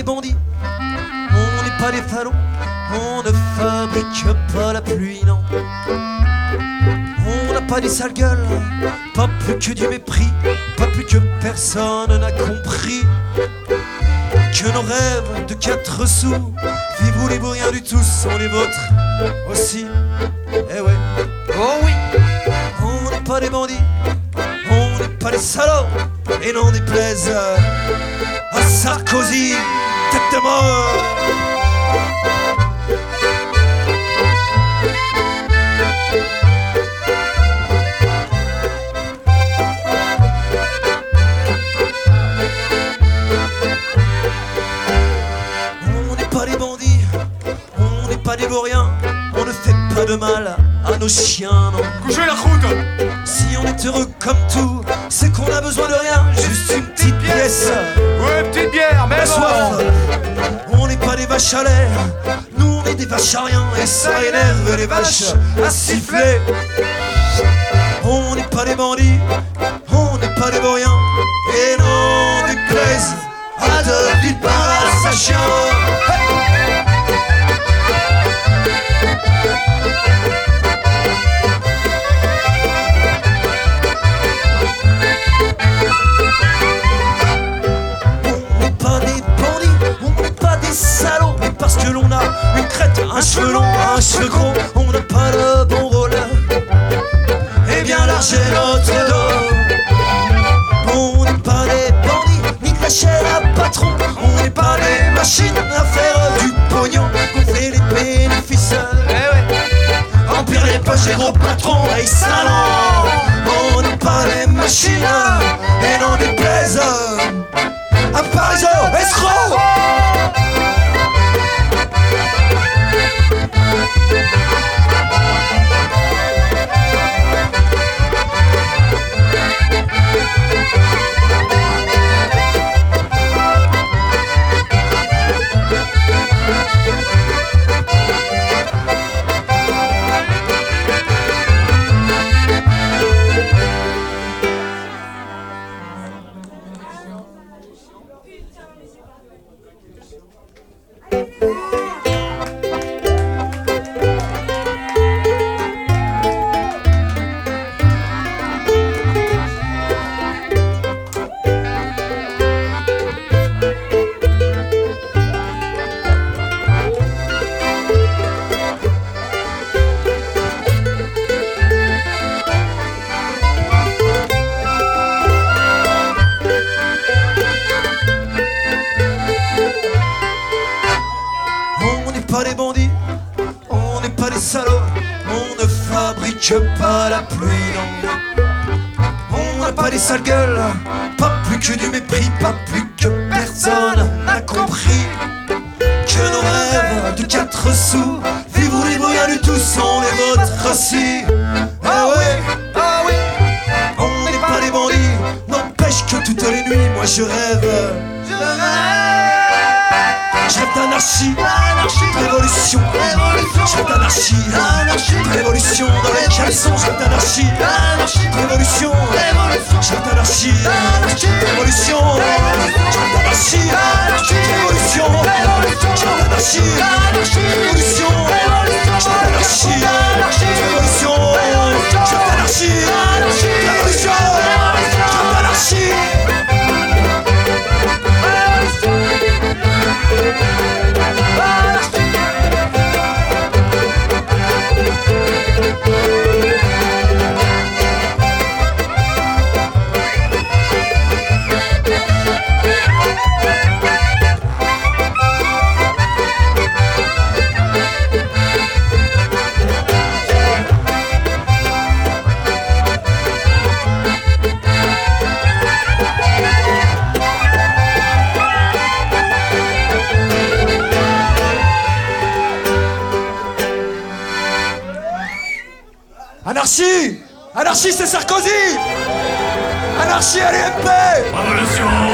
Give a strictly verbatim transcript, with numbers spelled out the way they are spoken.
des bandits, on n'est pas des salauds, on ne fabrique pas la pluie, non. On n'a pas des sales gueules, pas plus que du mépris, pas plus que personne n'a compris que nos rêves de quatre sous, vivent ou les vaut rien du tout, sont les vôtres aussi. Eh ouais, oh oui, on n'est pas des bandits, on n'est pas des salauds, et n'en déplaise à Sarkozy, tête de mort. On n'est pas des bandits, on n'est pas des vauriens, on ne fait pas de mal à nos chiens, non. Couchez la croûte. Si on est heureux comme tout, c'est qu'on a besoin de rien, juste une petite pièce. Ouais, petite bière, mais La bon. soif, on n'est pas des vaches à lait, nous on est des vaches à rien, et ça énerve les vaches à siffler. On n'est pas des bandits, on n'est pas des vauriens, et non déplaise à de villes parasachiens. Salaud, mais parce que l'on a une crête, un cheveu long, un cheveu gros, on n'a pas le bon rôle. Et bien large est notre dos. On n'est pas des bandits, ni de la chaîne à patron. On n'est pas des machines à faire du pognon, gonfler les bénéfices. Eh ouais. Remplir les poches des gros patrons, et salons. On n'est pas des machines, et n'en déplaise à Paris, escrocs. Pas la pluie, non. On n'a pas des sales gueules, pas plus que du mépris, pas plus que personne n'a compris que nos rêves de quatre sous, vivre les moyens du tout, sont les vôtres aussi. Ah oui, ah oui, on n'est pas des bandits, n'empêche que toutes les nuits, moi je rêve, je rêve. Je rêve d'anarchie, révolution, je rêve d'anarchie, révolution dans les caleçons, je rêve d'anarchie, révolution, je rêve d'anarchie, révolution, je rêve d'anarchie, révolution, je rêve d'anarchie, révolution, je rêve d'anarchie, révolution, je rêve d'anarchie, révolution, je rêve d'anarchie. Anarchie! Anarchie, c'est Sarkozy! Anarchie à l'U M P! Révolution!